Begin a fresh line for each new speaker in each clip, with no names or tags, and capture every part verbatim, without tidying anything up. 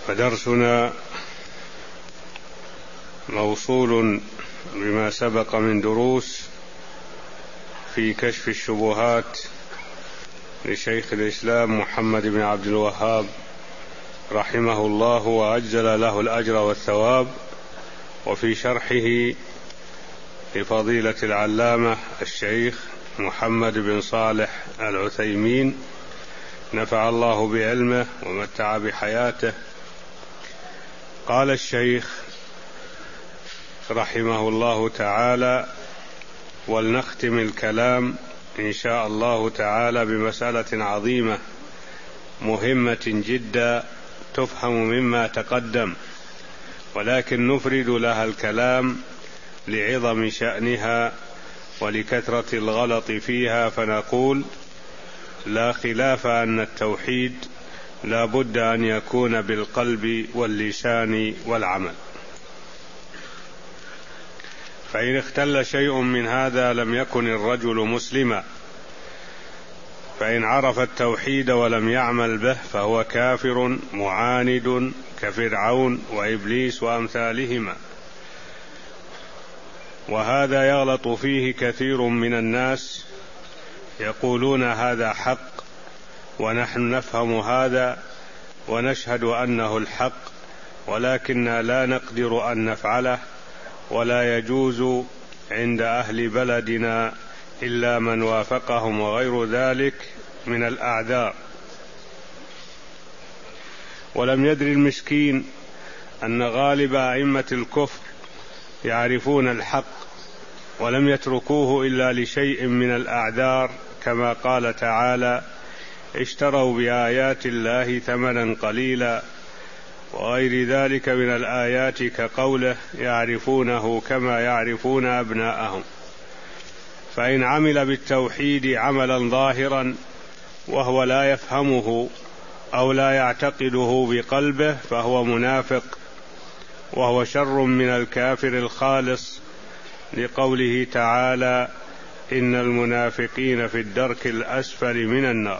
فدرسنا موصول بما سبق من دروس في كشف الشبهات لشيخ الإسلام محمد بن عبد الوهاب رحمه الله وأجزل له الأجر والثواب، وفي شرحه لفضيلة العلامة الشيخ محمد بن صالح العثيمين نفع الله بعلمه ومتع بحياته. قال الشيخ رحمه الله تعالى: ولنختم الكلام إن شاء الله تعالى بمسألة عظيمة مهمة جدا تفهم مما تقدم، ولكن نفرد لها الكلام لعظم شأنها ولكثرة الغلط فيها، فنقول: لا خلاف أن التوحيد لا بد أن يكون بالقلب واللسان والعمل، فإن اختل شيء من هذا لم يكن الرجل مسلما، فإن عرف التوحيد ولم يعمل به فهو كافر معاند كفرعون وإبليس وأمثالهما، وهذا يغلط فيه كثير من الناس، يقولون هذا حق ونحن نفهم هذا ونشهد أنه الحق، ولكننا لا نقدر أن نفعله، ولا يجوز عند أهل بلدنا إلا من وافقهم وغير ذلك من الأعذار. ولم يدري المسكين أن غالب أئمة الكفر يعرفون الحق ولم يتركوه إلا لشيء من الأعذار، كما قال تعالى: اشتروا بآيات الله ثمنا قليلا، وغير ذلك من الآيات كقوله: يعرفونه كما يعرفون أبناءهم. فإن عمل بالتوحيد عملا ظاهرا وهو لا يفهمه أو لا يعتقده بقلبه فهو منافق، وهو شر من الكافر الخالص، لقوله تعالى: إن المنافقين في الدرك الأسفل من النار.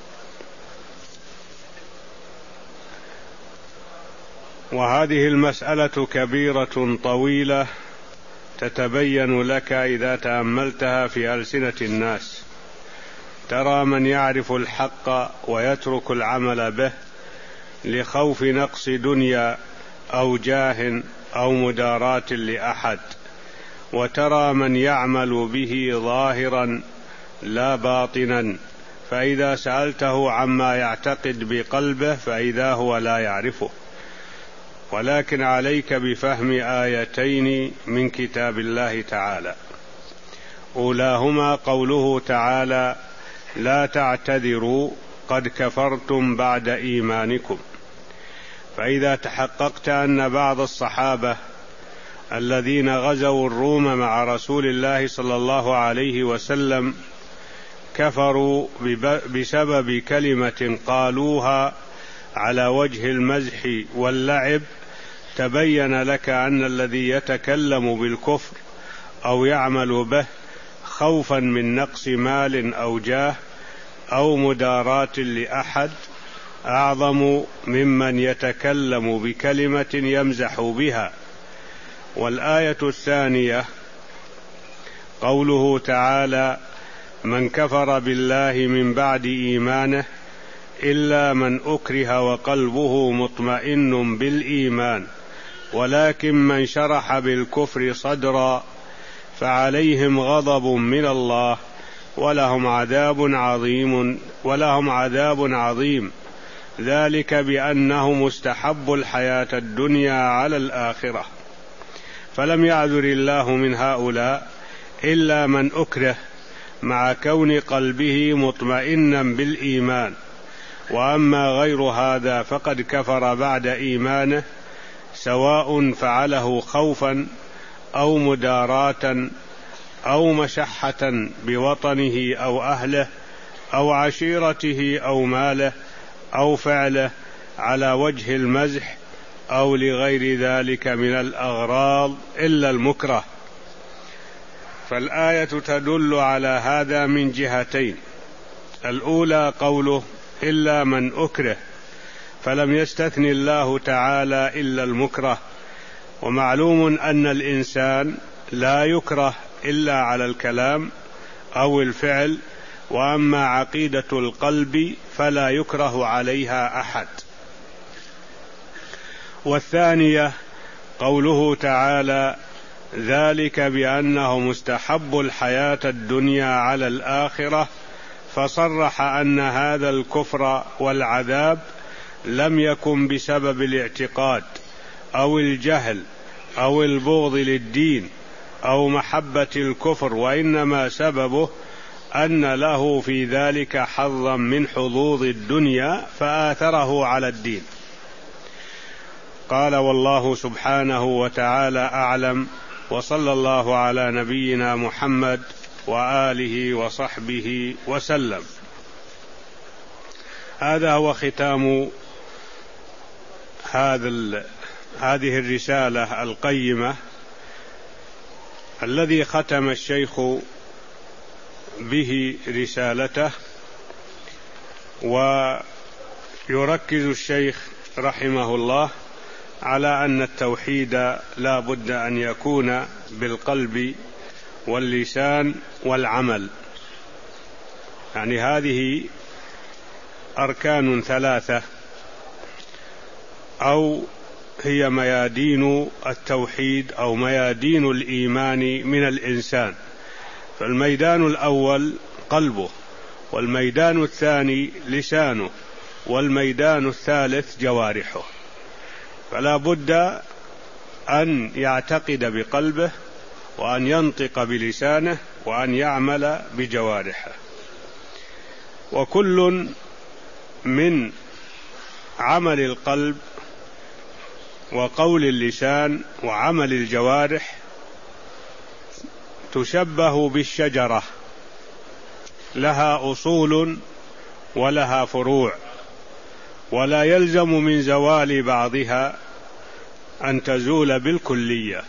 وهذه المسألة كبيرة طويلة تتبين لك إذا تأملتها في ألسنة الناس. ترى من يعرف الحق ويترك العمل به لخوف نقص دنيا أو جاه أو مداراة لأحد، وترى من يعمل به ظاهرا لا باطنا، فإذا سألته عما يعتقد بقلبه فإذا هو لا يعرفه. ولكن عليك بفهم آيتين من كتاب الله تعالى، أولاهما قوله تعالى: لا تعتذروا قد كفرتم بعد إيمانكم. فإذا تحققت أن بعض الصحابة الذين غزوا الروم مع رسول الله صلى الله عليه وسلم كفروا بسبب كلمة قالوها على وجه المزح واللعب، تبين لك أن الذي يتكلم بالكفر أو يعمل به خوفا من نقص مال أو جاه أو مداراة لأحد أعظم ممن يتكلم بكلمة يمزح بها. والآية الثانية قوله تعالى: من كفر بالله من بعد إيمانه إلا من أكره وقلبه مطمئن بالإيمان ولكن من شرح بالكفر صدرا فعليهم غضب من الله ولهم عذاب عظيم ولهم عذاب عظيم ذلك بأنه مستحب الحياة الدنيا على الآخرة. فلم يعذر الله من هؤلاء إلا من أكره مع كون قلبه مطمئنا بالإيمان، وأما غير هذا فقد كفر بعد إيمانه، سواء فعله خوفا أو مداراة أو مشحة بوطنه أو أهله أو عشيرته أو ماله أو فعله على وجه المزح أو لغير ذلك من الأغراض إلا المكره. فالآية تدل على هذا من جهتين: الأولى قوله إلا من أكره، فلم يستثن الله تعالى إلا المكره. ومعلوم أن الإنسان لا يكره إلا على الكلام أو الفعل، وأما عقيدة القلب فلا يكره عليها أحد. والثانية قوله تعالى: ذلك بأنه مستحب الحياة الدنيا على الآخرة، فصرح أن هذا الكفر والعذاب لم يكن بسبب الاعتقاد أو الجهل أو البغض للدين أو محبة الكفر، وإنما سببه أن له في ذلك حظا من حظوظ الدنيا فآثره على الدين. قال: والله سبحانه وتعالى أعلم، وصلى الله على نبينا محمد وآله وصحبه وسلم. هذا هو ختام هذا هذه الرسالة القيمة الذي ختم الشيخ به رسالته. ويركز الشيخ رحمه الله على أن التوحيد لا بد أن يكون بالقلب واللسان والعمل، يعني هذه أركان ثلاثة، أو هي ميادين التوحيد أو ميادين الإيمان من الإنسان. فالميدان الأول قلبه، والميدان الثاني لسانه، والميدان الثالث جوارحه. فلا بد أن يعتقد بقلبه، وأن ينطق بلسانه، وأن يعمل بجوارحه. وكل من عمل القلب وقول اللسان وعمل الجوارح تشبه بالشجرة، لها أصول ولها فروع، ولا يلزم من زوال بعضها أن تزول بالكلية.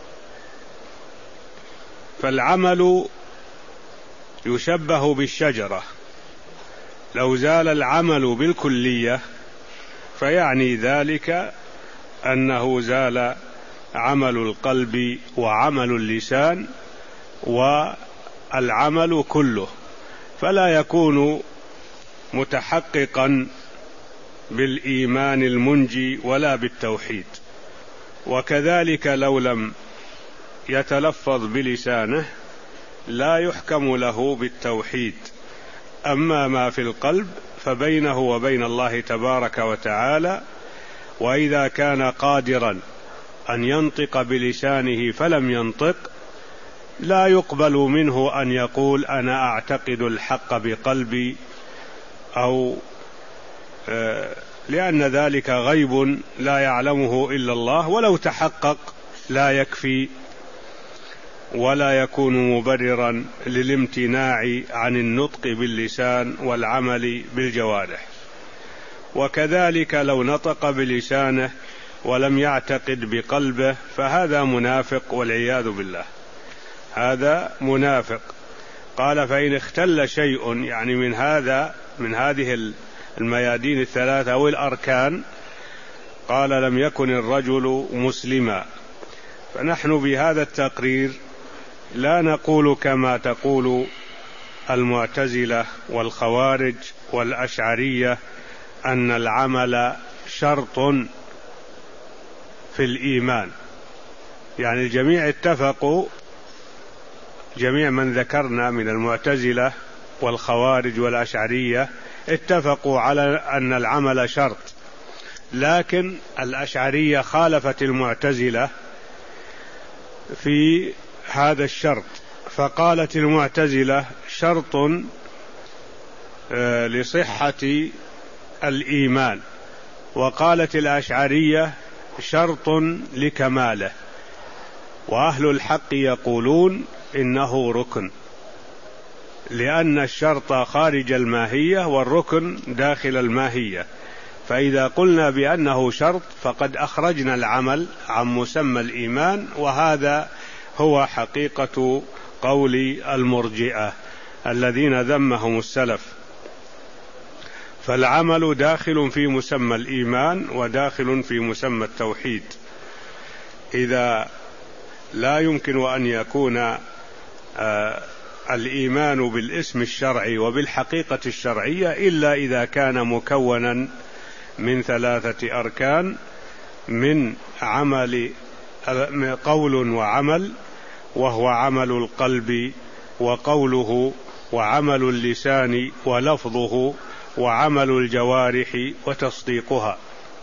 فالعمل يشبه بالشجرة، لو زال العمل بالكلية فيعني ذلك أنه زال عمل القلب وعمل اللسان والعمل كله، فلا يكون متحققا بالإيمان المنجي ولا بالتوحيد. وكذلك لو لم يتلفظ بلسانه لا يحكم له بالتوحيد. أما ما في القلب فبينه وبين الله تبارك وتعالى، وإذا كان قادرا أن ينطق بلسانه فلم ينطق لا يقبل منه أن يقول أنا أعتقد الحق بقلبي، أو لأن ذلك غيب لا يعلمه إلا الله، ولو تحقق لا يكفي ولا يكون مبررا للامتناع عن النطق باللسان والعمل بالجوارح. وكذلك لو نطق بلسانه ولم يعتقد بقلبه فهذا منافق والعياذ بالله، هذا منافق. قال: فإن اختل شيء، يعني من هذا من هذه الميادين الثلاثة أو الأركان، قال: لم يكن الرجل مسلما. فنحن بهذا التقرير لا نقول كما تقول المعتزلة والخوارج والأشعرية أن العمل شرط في الإيمان. يعني الجميع اتفقوا، جميع من ذكرنا من المعتزلة والخوارج والأشعرية اتفقوا على أن العمل شرط، لكن الأشعرية خالفت المعتزلة في هذا الشرط، فقالت المعتزلة شرط لصحة الإيمان، وقالت الأشعرية شرط لكماله. وأهل الحق يقولون إنه ركن، لأن الشرط خارج الماهية والركن داخل الماهية. فإذا قلنا بأنه شرط فقد أخرجنا العمل عن مسمى الإيمان، وهذا هو حقيقة قول المرجئة الذين ذمهم السلف. فالعمل داخل في مسمى الإيمان وداخل في مسمى التوحيد. إذا لا يمكن أن يكون آه الإيمان بالاسم الشرعي وبالحقيقة الشرعية إلا إذا كان مكونا من ثلاثة أركان: من عمل قول وعمل، وهو عمل القلب وقوله، وعمل اللسان ولفظه، وعمل الجوارح وتصديقها.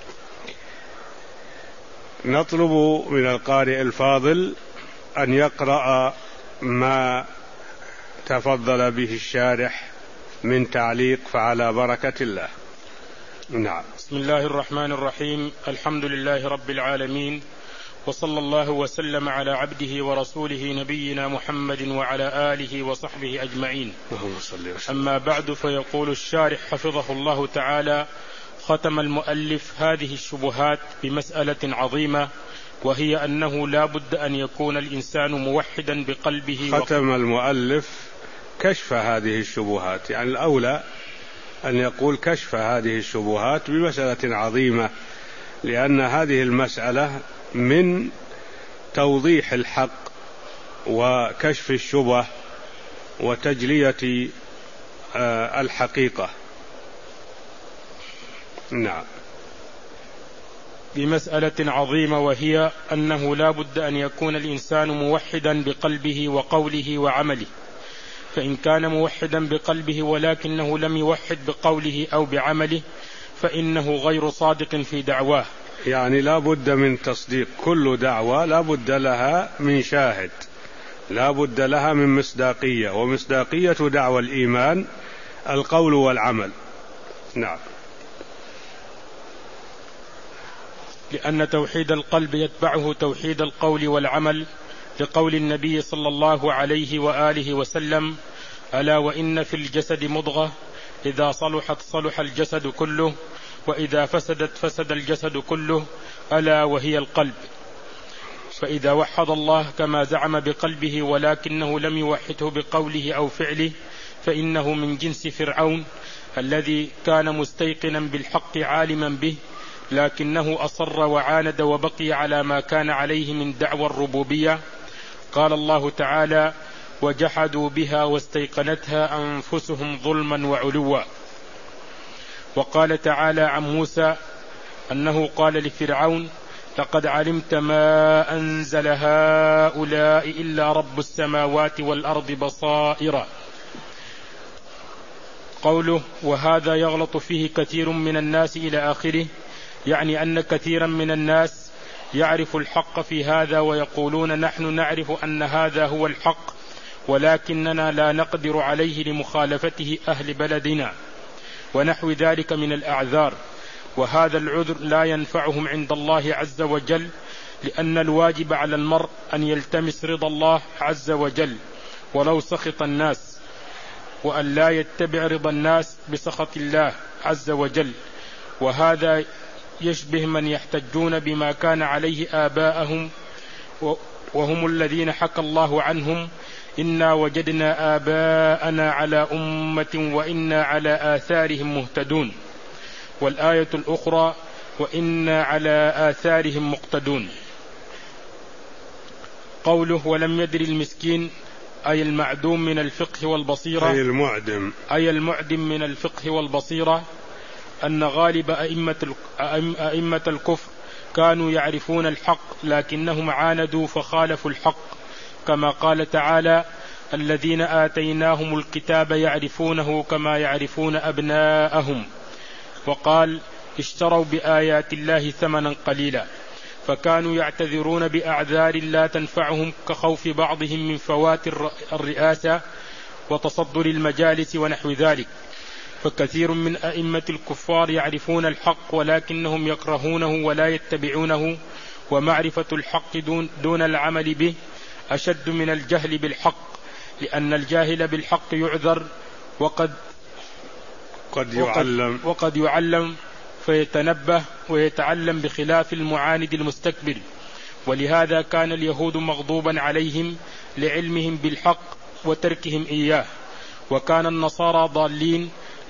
نطلب من القارئ الفاضل أن يقرأ ما تفضل به الشارح من تعليق، فعلى بركة الله. نعم.
بسم الله الرحمن الرحيم. الحمد لله رب العالمين، وصلى الله وسلم على عبده ورسوله نبينا محمد وعلى آله وصحبه أجمعين. أما بعد، فيقول الشارح حفظه الله تعالى: ختم المؤلف هذه الشبهات بمسألة عظيمة، وهي أنه لا بد أن يكون الإنسان موحدا بقلبه.
ختم المؤلف كشف هذه الشبهات، يعني الأولى أن يقول كشف هذه الشبهات بمسألة عظيمة، لأن هذه المسألة من توضيح الحق وكشف الشبه وتجلية الحقيقة. نعم.
بمسألة عظيمة، وهي أنه لا بد أن يكون الإنسان موحدا بقلبه وقوله وعمله، فإن كان موحدا بقلبه ولكنه لم يوحد بقوله أو بعمله فإنه غير صادق في دعواه.
يعني لا بد من تصديق، كل دعوة لا بد لها من شاهد، لا بد لها من مصداقية، ومصداقية دعوى الإيمان القول والعمل. نعم.
لأن توحيد القلب يتبعه توحيد القول والعمل، لقول النبي صلى الله عليه وآله وسلم: ألا وإن في الجسد مضغة إذا صلحت صلح الجسد كله، وإذا فسدت فسد الجسد كله، ألا وهي القلب. فإذا وحد الله كما زعم بقلبه ولكنه لم يوحده بقوله أو فعله، فإنه من جنس فرعون الذي كان مستيقنا بالحق عالما به، لكنه أصر وعاند وبقي على ما كان عليه من دعوى الربوبية. قال الله تعالى: وجحدوا بها واستيقنتها أنفسهم ظلما وعلوا. وقال تعالى عن موسى أنه قال لفرعون: لقد علمت ما أنزل هؤلاء إلا رب السماوات والأرض بصائر. قوله: وهذا يغلط فيه كثير من الناس إلى آخره، يعني أن كثيرا من الناس يعرف الحق في هذا ويقولون: نحن نعرف أن هذا هو الحق، ولكننا لا نقدر عليه لمخالفته أهل بلدنا، ونحو ذلك من الأعذار. وهذا العذر لا ينفعهم عند الله عز وجل، لأن الواجب على المرء أن يلتمس رضا الله عز وجل ولو سخط الناس، وأن لا يتبع رضا الناس بسخط الله عز وجل. وهذا يشبه من يحتجون بما كان عليه آباءهم، وهم الذين حكى الله عنهم: إنا وجدنا آباءنا على أمة وإنا على آثارهم مهتدون. والآية الأخرى: وإنا على آثارهم مقتدون. قوله: ولم يدري المسكين، أي المعدوم من الفقه والبصيرة،
أي المعدم
أي المعدم من الفقه والبصيرة، أن غالب أئمة أئمة الكفر كانوا يعرفون الحق لكنهم عاندوا فخالفوا الحق، كما قال تعالى: الذين آتيناهم الكتاب يعرفونه كما يعرفون أبناءهم. وقال: اشتروا بآيات الله ثمنا قليلا. فكانوا يعتذرون بأعذار لا تنفعهم، كخوف بعضهم من فوات الرئاسة وتصدر المجالس ونحو ذلك. فكثير من أئمة الكفار يعرفون الحق ولكنهم يكرهونه ولا يتبعونه، ومعرفة الحق دون, دون العمل به أشد من الجهل بالحق، لأن الجاهل بالحق يعذر وقد
قد يعلم,
وقد, وقد يعلم فيتنبه ويتعلم، بخلاف المعاند المستكبر. ولهذا كان اليهود مغضوبا عليهم لعلمهم بالحق وتركهم إياه، وكان النصارى ضالين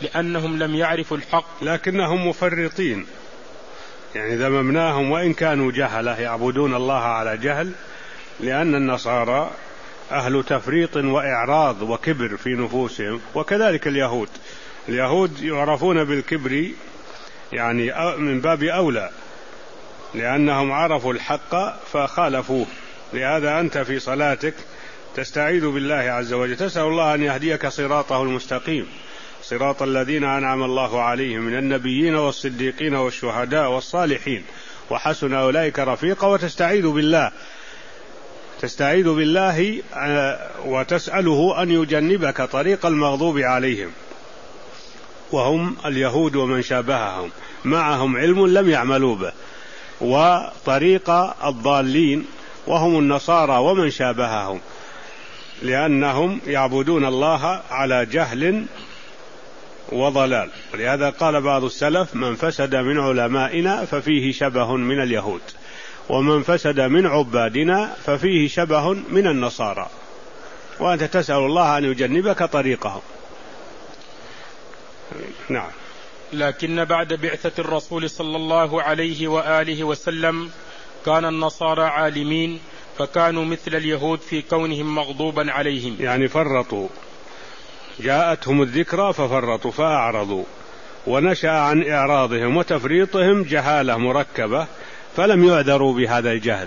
لأنهم لم يعرفوا الحق.
لكنهم مفرطين، يعني ذممناهم وإن كانوا جهلة يعبدون الله على جهل، لأن النصارى أهل تفريط وإعراض وكبر في نفوسهم، وكذلك اليهود. اليهود يعرفون بالكبر يعني من باب أولى، لأنهم عرفوا الحق فخالفوه. لهذا أنت في صلاتك تستعيذ بالله عز وجل، تسأل الله أن يهديك صراطه المستقيم، صراط الذين أنعم الله عليهم من النبيين والصديقين والشهداء والصالحين وحسن أولئك رفيقا، وتستعيذ بالله تستعيذ بالله وتسأله أن يجنبك طريق المغضوب عليهم، وهم اليهود ومن شابههم، معهم علم لم يعملوا به، وطريق الضالين وهم النصارى ومن شابههم، لأنهم يعبدون الله على جهل وضلال. ولهذا قال بعض السلف: من فسد من علمائنا ففيه شبه من اليهود، ومن فسد من عبادنا ففيه شبه من النصارى. وأنت تسأل الله أن يجنبك طريقهم. نعم.
لكن بعد بعثة الرسول صلى الله عليه وآله وسلم كان النصارى عالمين، فكانوا مثل اليهود في كونهم مغضوبا عليهم،
يعني فرطوا، جاءتهم الذكرى ففرطوا فأعرضوا، ونشأ عن إعراضهم وتفريطهم جهالة مركبة، فلم يعذروا بهذا الجهل.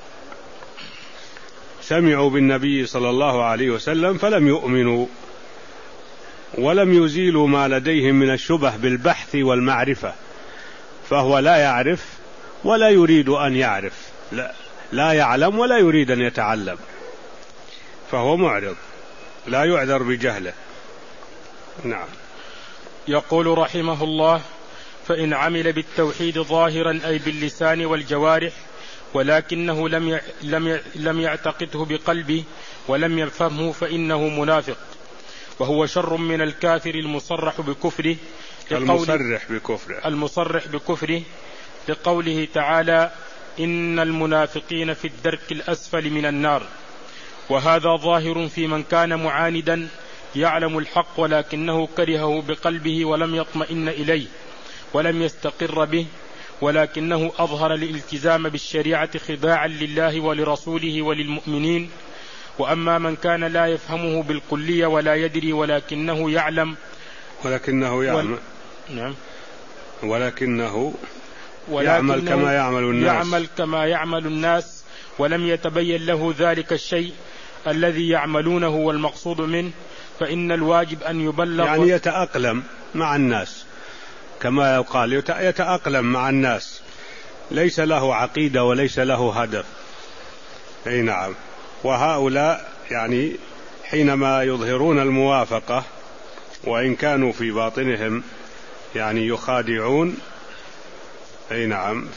سمعوا بالنبي صلى الله عليه وسلم فلم يؤمنوا، ولم يزيلوا ما لديهم من الشبه بالبحث والمعرفة، فهو لا يعرف ولا يريد أن يعرف، لا, لا يعلم ولا يريد أن يتعلم، فهو معرض لا يعذر بجهله. نعم.
يقول رحمه الله: فإن عمل بالتوحيد ظاهرا أي باللسان والجوارح، ولكنه لم لم لم يعتقده بقلبه ولم يفهمه، فإنه منافق، وهو شر من الكافر المصرح بكفره
المصرح بكفره
المصرح بكفره لقوله تعالى: إن المنافقين في الدرك الأسفل من النار. وهذا ظاهر في من كان معاندا يعلم الحق ولكنه كرهه بقلبه ولم يطمئن إليه ولم يستقر به، ولكنه أظهر الالتزام بالشريعة خداعا لله ولرسوله وللمؤمنين. وأما من كان لا يفهمه بالكلية ولا يدري ولكنه يعلم
ولكنه يعمل
ول... نعم
ولكنه يعمل كما يعمل الناس
يعمل كما يعمل الناس ولم يتبين له ذلك الشيء الذي يعملونه والمقصود منه، فإن الواجب أن يبلغ،
يعني يتأقلم مع الناس كما يقال، يتأقلم مع الناس، ليس له عقيدة وليس له هدف. أي نعم. وهؤلاء يعني حينما يظهرون الموافقة وإن كانوا في باطنهم يعني يخادعون، أي نعم،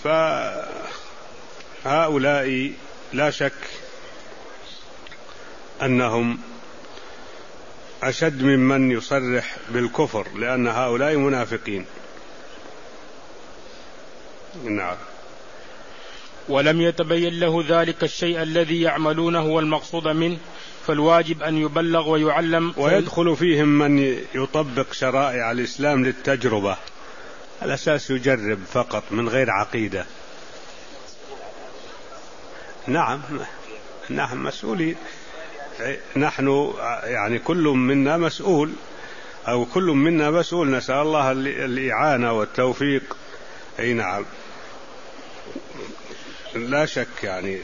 فهؤلاء لا شك أنهم أشد ممن يصرح بالكفر، لأن هؤلاء منافقين. نعم.
ولم يتبين له ذلك الشيء الذي يعملونه والمقصود منه، فالواجب أن يبلغ ويعلم.
ويدخل فيهم من يطبق شرائع الإسلام للتجربة، الأساس يجرب فقط من غير عقيدة. نعم نحن مسؤولين، نحن يعني كل منا مسؤول، أو كل منا مسؤول، نسأل الله الإعانة والتوفيق. أي نعم. لا شك يعني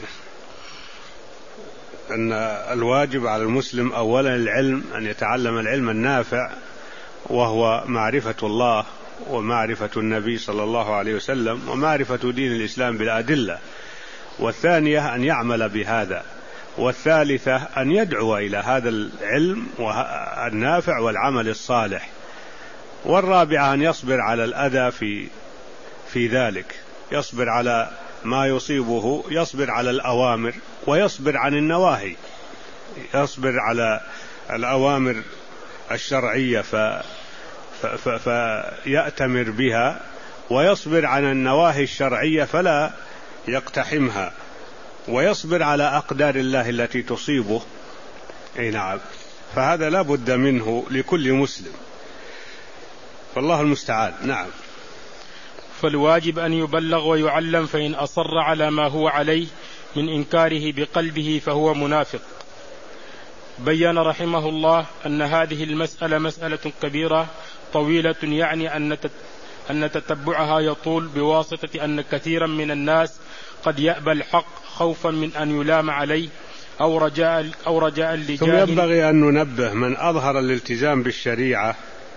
أن الواجب على المسلم أولا العلم، أن يتعلم العلم النافع وهو معرفة الله ومعرفة النبي صلى الله عليه وسلم ومعرفة دين الإسلام بالأدلة، والثانية أن يعمل بهذا، والثالثة أن يدعو إلى هذا العلم النافع والعمل الصالح، والرابعة أن يصبر على الأذى في في ذلك، يصبر على ما يصيبه، يصبر على الأوامر ويصبر عن النواهي، يصبر على الأوامر الشرعية ف... ف... ف... فيأتمر بها، ويصبر عن النواهي الشرعية فلا يقتحمها، ويصبر على أقدار الله التي تصيبه. أي نعم. فهذا لا بد منه لكل مسلم. فالله المستعان. نعم.
فالواجب أن يبلغ ويعلم، فإن أصر على ما هو عليه من إنكاره بقلبه فهو منافق. بين رحمه الله أن هذه المسألة مسألة كبيرة طويلة، يعني أن تتبعها يطول، بواسطة أن كثيرا من الناس قد يأبى الحق خوفا من أن يلام عليه أو رجاء أو رجاء لجاه.
ثم ينبغي أن ننبه: من أظهر الالتزام بالشريعة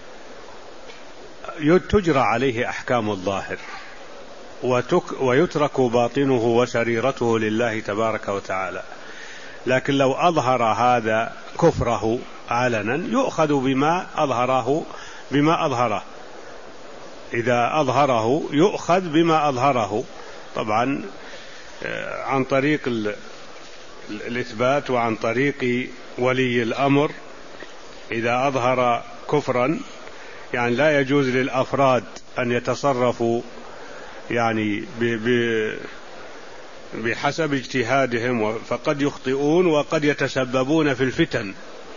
تجرى عليه أحكام الظاهر ويترك باطنه وسريرته لله تبارك وتعالى. لكن لو أظهر هذا كفره علنا يؤخذ بما أظهره بما أظهره إذا أظهره يؤخذ بما أظهره، طبعا عن طريق الإثبات وعن طريق ولي الأمر. إذا أظهر كفرا يعني لا يجوز للأفراد أن يتصرفوا يعني بحسب اجتهادهم، فقد يخطئون وقد يتسببون في الفتن،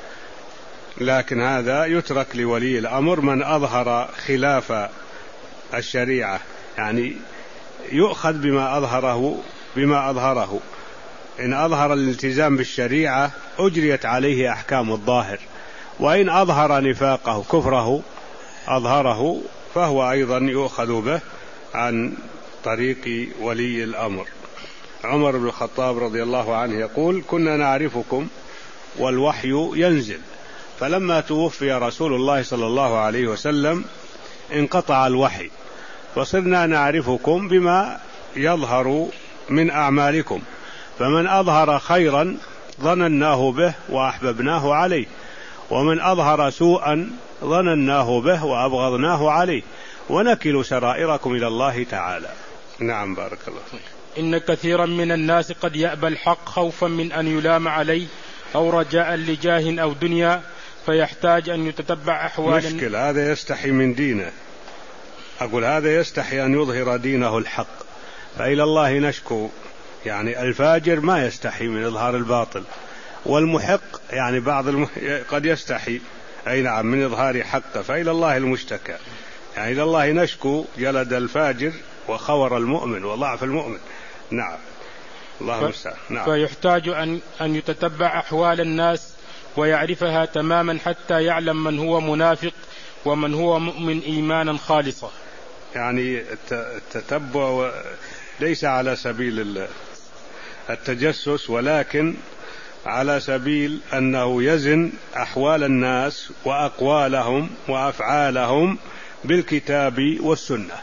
لكن هذا يترك لولي الأمر. من أظهر خلاف الشريعة يعني يؤخذ بما أظهره بما أظهره إن أظهر الالتزام بالشريعة أجريت عليه أحكام الظاهر، وإن أظهر نفاقه كفره أظهره فهو أيضا يؤخذ به عن طريق ولي الأمر. عمر بن الخطاب رضي الله عنه يقول: كنا نعرفكم والوحي ينزل، فلما توفي رسول الله صلى الله عليه وسلم انقطع الوحي، فصرنا نعرفكم بما يظهر من أعمالكم، فمن أظهر خيرا ظنناه به وأحببناه عليه، ومن أظهر سوءا ظنناه به وأبغضناه عليه، ونكل سرائركم إلى الله تعالى. نعم، بارك الله فيك.
إن كثيرا من الناس قد يأبى الحق خوفا من أن يلام عليه أو رجاء لجاه أو دنيا، فيحتاج أن يتتبع أحوال.
مشكل هذا يستحي من دينه، أقول هذا يستحي أن يظهر دينه الحق، فإلى الله نشكو. يعني الفاجر ما يستحي من إظهار الباطل، والمحق يعني بعض المح... قد يستحي أي نعم من إظهار حقه، فإلى الله المشتكى. يعني إلى الله نشكو جلد الفاجر وخور المؤمن وضعف المؤمن. نعم، الله المستعان.
ف...
نعم.
فيحتاج أن... أن يتتبع أحوال الناس ويعرفها تماما حتى يعلم من هو منافق ومن هو مؤمن إيمانا خالصا.
يعني التتبع ليس على سبيل التجسس، ولكن على سبيل أنه يزن أحوال الناس وأقوالهم وأفعالهم بالكتاب والسنة.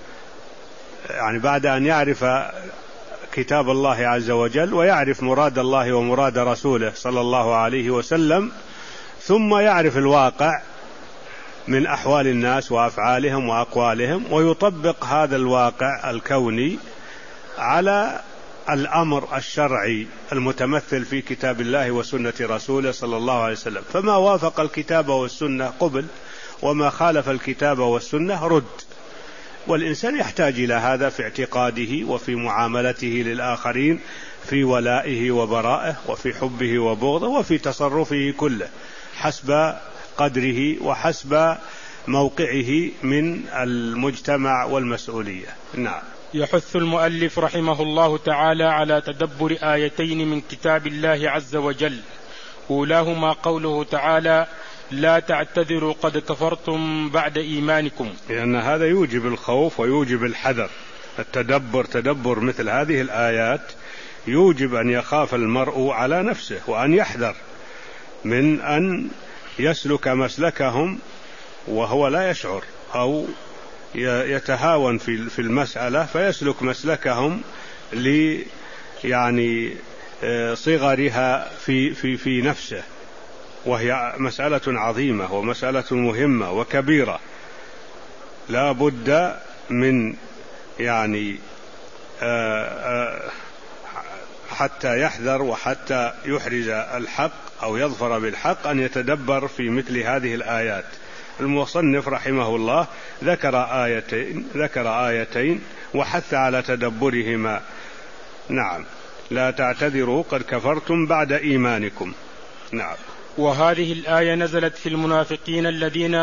يعني بعد أن يعرف كتاب الله عز وجل ويعرف مراد الله ومراد رسوله صلى الله عليه وسلم، ثم يعرف الواقع من أحوال الناس وأفعالهم وأقوالهم، ويطبق هذا الواقع الكوني على الأمر الشرعي المتمثل في كتاب الله وسنة رسوله صلى الله عليه وسلم. فما وافق الكتاب والسنة قبل، وما خالف الكتاب والسنة رد. والإنسان يحتاج إلى هذا في اعتقاده وفي معاملته للآخرين، في ولائه وبرائه، وفي حبه وبغضه، وفي تصرفه كله حسب قدره وحسب موقعه من المجتمع والمسؤولية. نعم.
يحث المؤلف رحمه الله تعالى على تدبر آيتين من كتاب الله عز وجل، أولاهما قوله تعالى: لا تعتذروا قد كفرتم بعد إيمانكم،
لأن هذا يوجب الخوف ويوجب الحذر. التدبر تدبر مثل هذه الآيات يوجب أن يخاف المرء على نفسه، وأن يحذر من أن يسلك مسلكهم وهو لا يشعر، أو يتهاون في المسألة فيسلك مسلكهم ل يعني صغرها في في في نفسه، وهي مسألة عظيمة ومسألة مهمة وكبيرة، لا بد من يعني حتى يحذر وحتى يحرز الحق أو يظفر بالحق أن يتدبر في مثل هذه الآيات. المصنف رحمه الله ذكر آيتين ذكر آيتين وحث على تدبرهما. نعم. لا تعتذروا قد كفرتم بعد إيمانكم. نعم.
وهذه الآية نزلت في المنافقين الذين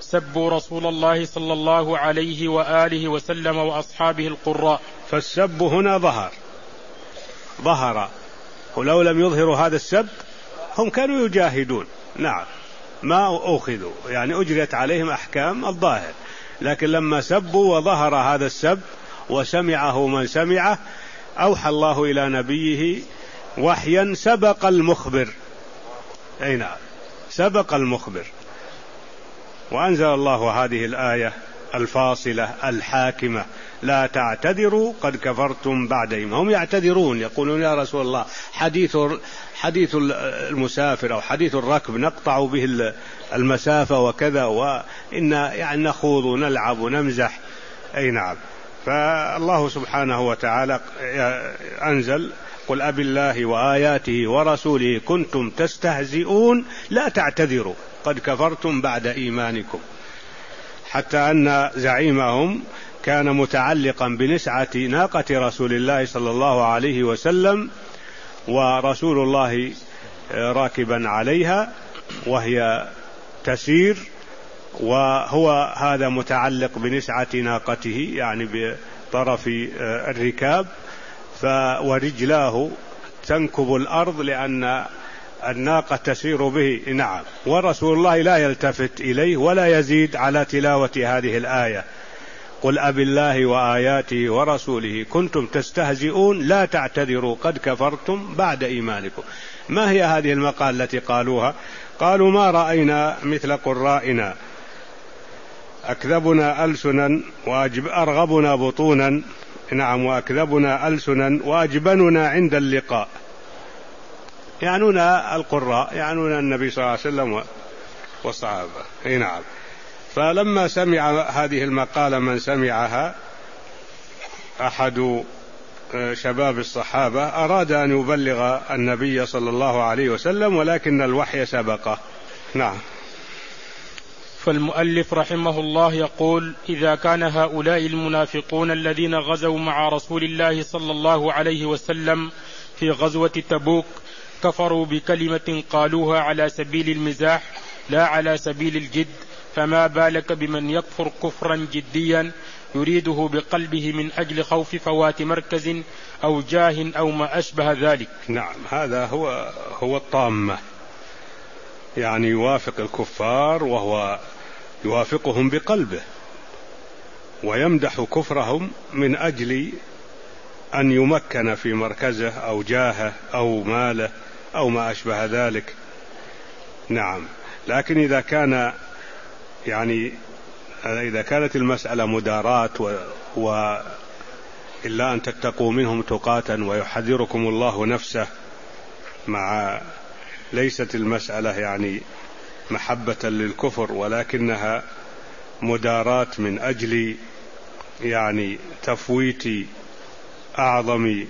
سبوا رسول الله صلى الله عليه وآله وسلم وأصحابه القراء.
فالسب هنا ظهر ظهر ولو لم يظهروا هذا السب هم كانوا يجاهدون، نعم، ما أخذوا، يعني أجرت عليهم أحكام الظاهر، لكن لما سبوا وظهر هذا السب وسمعه من سمعه أوحى الله إلى نبيه وحيا سبق المخبر، أي نعم، سبق المخبر، وأنزل الله هذه الآية الفاصلة الحاكمة: لا تعتذروا قد كفرتم بعد إيمانكم. هم يعتذرون يقولون: يا رسول الله، حديث حديث المسافر أو حديث الركب نقطع به المسافة وكذا، وإن يعني نخوض ونلعب ونمزح. أي نعم. فالله سبحانه وتعالى أنزل: قل أبي الله وآياته ورسوله كنتم تستهزئون لا تعتذروا قد كفرتم بعد إيمانكم. حتى أن زعيمهم كان متعلقا بنسعة ناقة رسول الله صلى الله عليه وسلم، ورسول الله راكبا عليها وهي تسير، وهو هذا متعلق بنسعة ناقته يعني بطرف الركاب، ورجلاه تنكب الأرض لأن الناقة تسير به، نعم، ورسول الله لا يلتفت إليه ولا يزيد على تلاوة هذه الآية: قل أبي الله وآياته ورسوله كنتم تستهزئون لا تعتذروا قد كفرتم بعد إيمانكم. ما هي هذه المقالة التي قالوها؟ قالوا: ما رأينا مثل قرائنا، أكذبنا ألسنا وأرغبنا بطونا، نعم، وأكذبنا ألسنا وأجبننا عند اللقاء. يعنون القراء، يعنون النبي صلى الله عليه وسلم والصحابة. أي نعم. فلما سمع هذه المقالة من سمعها أحد شباب الصحابة أراد أن يبلغ النبي صلى الله عليه وسلم، ولكن الوحي سبقه. نعم.
فالمؤلف رحمه الله يقول: إذا كان هؤلاء المنافقون الذين غزوا مع رسول الله صلى الله عليه وسلم في غزوة تبوك كفروا بكلمة قالوها على سبيل المزاح لا على سبيل الجد، فما بالك بمن يكفر كفرا جديا يريده بقلبه من أجل خوف فوات مركز أو جاه أو ما أشبه ذلك.
نعم، هذا هو هو الطامة، يعني يوافق الكفار وهو يوافقهم بقلبه ويمدح كفرهم من أجل أن يمكن في مركزه أو جاهه أو ماله أو ما أشبه ذلك. نعم. لكن إذا كان يعني إذا كانت المسألة مدارات و... و... إلا أن تتقوا منهم تقاتا ويحذركم الله نفسه، مع ليست المسألة يعني محبة للكفر، ولكنها مدارات من أجل يعني تفويت أعظم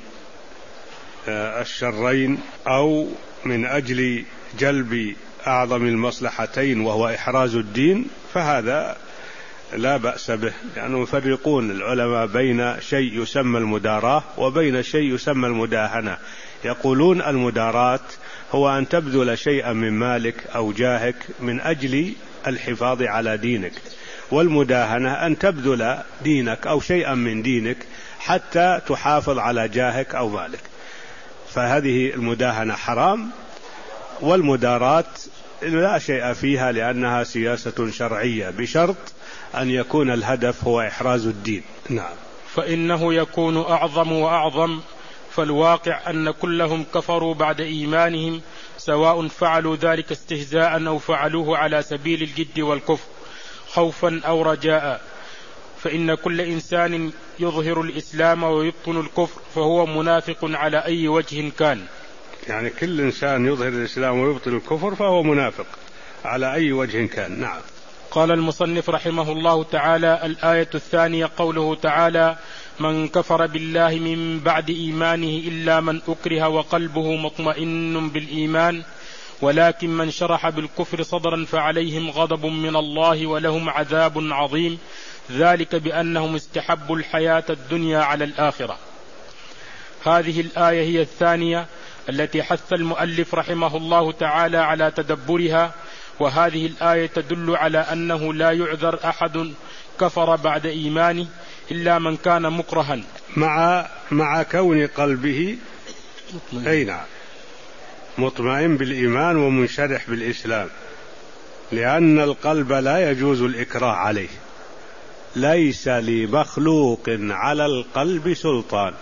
الشرين أو من أجل جلب أعظم المصلحتين وهو إحراز الدين، فهذا لا بأس به، لأنه يعني يفرقون العلماء بين شيء يسمى المداراة وبين شيء يسمى المداهنة. يقولون المدارات هو أن تبذل شيئا من مالك أو جاهك من أجل الحفاظ على دينك، والمداهنة أن تبذل دينك أو شيئا من دينك حتى تحافظ على جاهك أو مالك، فهذه المداهنة حرام، والمدارات لا شيء فيها لأنها سياسة شرعية بشرط أن يكون الهدف هو إحراز الدين. نعم.
فإنه يكون أعظم وأعظم، فالواقع أن كلهم كفروا بعد إيمانهم، سواء فعلوا ذلك استهزاء أو فعلوه على سبيل الجد والكفر خوفا أو رجاء، فإن كل إنسان يظهر الإسلام ويبطن الكفر فهو منافق على أي وجه كان.
يعني كل إنسان يظهر الإسلام ويبطن الكفر فهو منافق على أي وجه كان. نعم.
قال المصنف رحمه الله تعالى: الآية الثانية قوله تعالى: من كفر بالله من بعد إيمانه إلا من أكره وقلبه مطمئن بالإيمان ولكن من شرح بالكفر صدرا فعليهم غضب من الله ولهم عذاب عظيم، ذلك بأنهم استحبوا الحياة الدنيا على الآخرة. هذه الآية هي الثانية التي حث المؤلف رحمه الله تعالى على تدبرها، وهذه الآية تدل على أنه لا يعذر أحد كفر بعد إيمانه إلا من كان مكرها
مع مع كون قلبه أي نعم مطمئن بالإيمان ومنشرح بالإسلام، لأن القلب لا يجوز الإكراه عليه، ليس لمخلوق على القلب سلطان،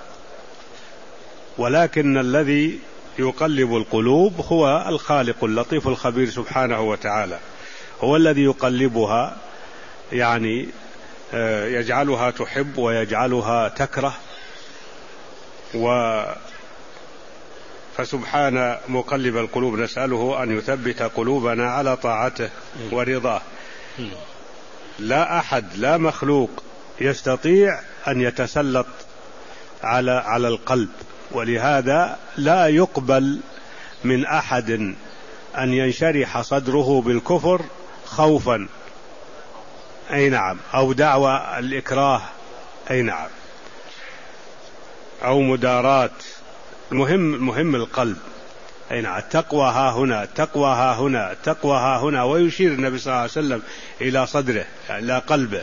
ولكن الذي يقلب القلوب هو الخالق اللطيف الخبير سبحانه وتعالى، هو الذي يقلبها، يعني يجعلها تحب ويجعلها تكره، و فسبحان مقلب القلوب نسأله أن يثبت قلوبنا على طاعته ورضاه. لا أحد لا مخلوق يستطيع أن يتسلط على على القلب، ولهذا لا يقبل من أحد أن ينشرح صدره بالكفر خوفا أي نعم أو دعوى الإكراه أي نعم أو مدارات. المهم المهم القلب أي نعم. التقوى ها هنا، التقوى ها هنا، التقوى ها هنا، ويشير النبي صلى الله عليه وسلم إلى صدره يعني إلى قلبه.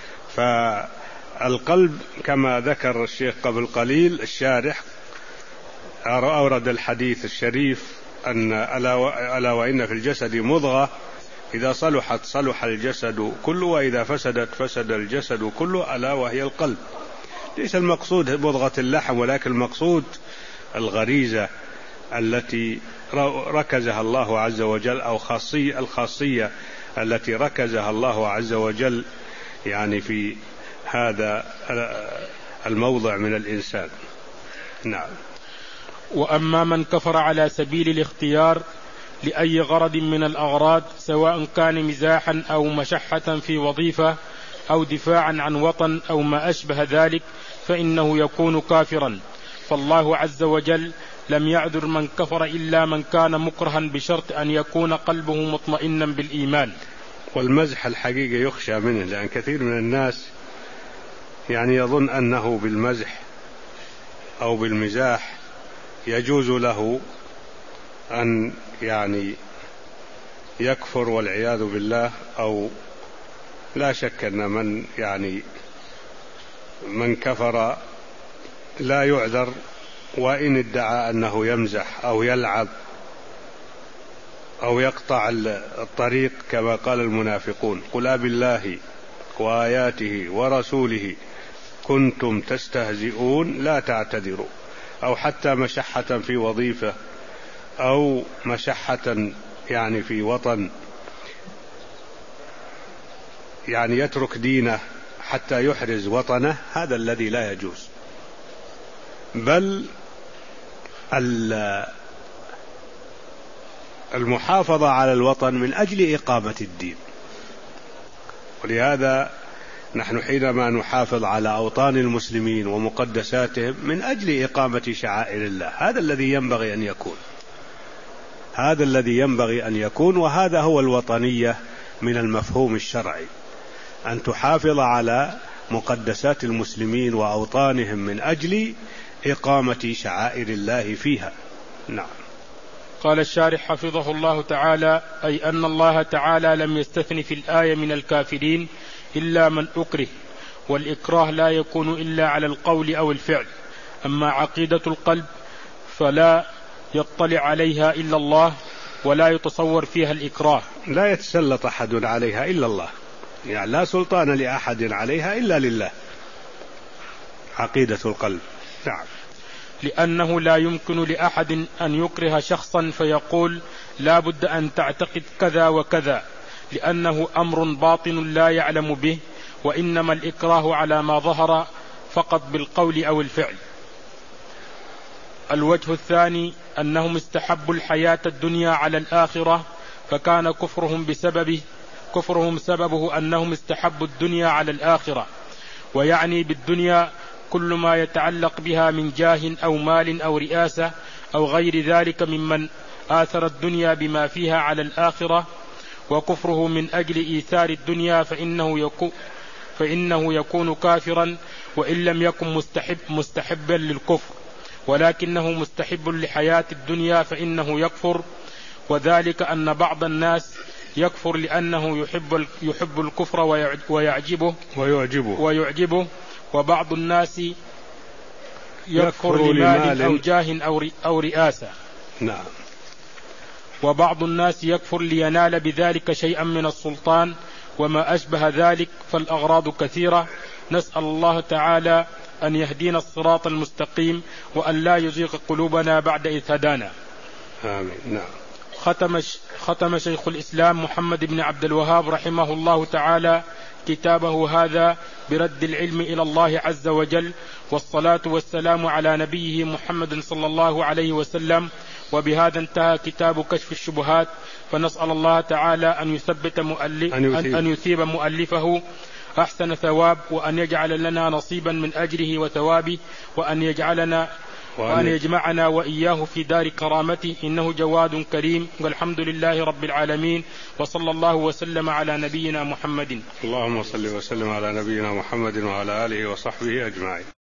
فالقلب كما ذكر الشيخ قبل قليل الشارح أورد الحديث الشريف أن ألا وإن في الجسد مضغة إذا صلحت صلح الجسد كله وإذا فسدت فسد الجسد كله، ألا وهي القلب. ليس المقصود مضغة اللحم، ولكن المقصود الغريزة التي ركزها الله عز وجل، أو خاصية الخاصية التي ركزها الله عز وجل يعني في هذا الموضع من الإنسان. نعم.
وأما من كفر على سبيل الاختيار لأي غرض من الأغراض، سواء كان مزاحا أو مشحة في وظيفة أو دفاعا عن وطن أو ما أشبه ذلك، فإنه يكون كافرا. فالله عز وجل لم يعذر من كفر إلا من كان مكرها بشرط أن يكون قلبه مطمئنا بالإيمان.
والمزح الحقيقة يخشى منه، لأن كثير من الناس يعني يظن أنه بالمزح أو بالمزاح يجوز له أن يعني يكفر والعياذ بالله. أو لا شك أن من يعني من كفر لا يعذر وإن ادعى أنه يمزح أو يلعب أو يقطع الطريق كما قال المنافقون: قل أبالله وآياته ورسوله كنتم تستهزئون لا تعتذروا. أو حتى مشحة في وظيفة أو مشحة يعني في وطن، يعني يترك دينه حتى يحرز وطنه، هذا الذي لا يجوز. بل المحافظة على الوطن من أجل إقامة الدين. ولهذا نحن حينما نحافظ على أوطان المسلمين ومقدساتهم من أجل إقامة شعائر الله، هذا الذي ينبغي أن يكون، هذا الذي ينبغي أن يكون وهذا هو الوطنية من المفهوم الشرعي، أن تحافظ على مقدسات المسلمين وأوطانهم من أجل إقامة شعائر الله فيها. نعم.
قال الشارح حفظه الله تعالى: أي أن الله تعالى لم يستثن في الآية من الكافرين إلا من أكره، والإكراه لا يكون إلا على القول أو الفعل. أما عقيدة القلب فلا يطلع عليها إلا الله، ولا يتصور فيها الإكراه.
لا يتسلط أحد عليها إلا الله، يعني لا سلطان لأحد عليها إلا لله. عقيدة القلب. نعم.
لأنه لا يمكن لأحد أن يكره شخصا فيقول لا بد أن تعتقد كذا وكذا، لأنه أمر باطن لا يعلم به، وإنما الإكراه على ما ظهر فقط بالقول أو الفعل. الوجه الثاني أنهم استحبوا الحياة الدنيا على الآخرة، فكان كفرهم بسببه كفرهم سببه أنهم استحبوا الدنيا على الآخرة، ويعني بالدنيا كل ما يتعلق بها من جاه أو مال أو رئاسة أو غير ذلك ممن آثر الدنيا بما فيها على الآخرة. وكفره من أجل إيثار الدنيا فإنه يكون, فإنه يكون كافرا، وإن لم يكن مستحب مستحبا للكفر، ولكنه مستحب لحياة الدنيا فإنه يكفر. وذلك أن بعض الناس يكفر لأنه يحب يحب الكفر ويعجبه
ويعجبه
ويعجبه وبعض الناس يكفر لمال أو جاه أو رئاسة.
نعم.
وبعض الناس يكفر لينال بذلك شيئا من السلطان وما أشبه ذلك، فالأغراض كثيرة. نسأل الله تعالى أن يهدينا الصراط المستقيم وأن لا يزيغ قلوبنا بعد إذ هدانا.
آمين. نعم.
ختم ختم شيخ الإسلام محمد بن عبد الوهاب رحمه الله تعالى كتابه هذا برد العلم إلى الله عز وجل، والصلاة والسلام على نبيه محمد صلى الله عليه وسلم. وبهذا انتهى كتاب كشف الشبهات، فنسأل الله تعالى أن يثبت مؤلف أن يثيب, أن يثيب مؤلفه أحسن ثواب، وأن يجعل لنا نصيبا من أجره وثوابه، وأن يجعلنا وأن يجمعنا وإياه في دار كرامته، إنه جواد كريم. والحمد لله رب العالمين، وصلى الله وسلم على نبينا محمد.
اللهم صل وسلم على نبينا محمد وعلى آله وصحبه أجمعين.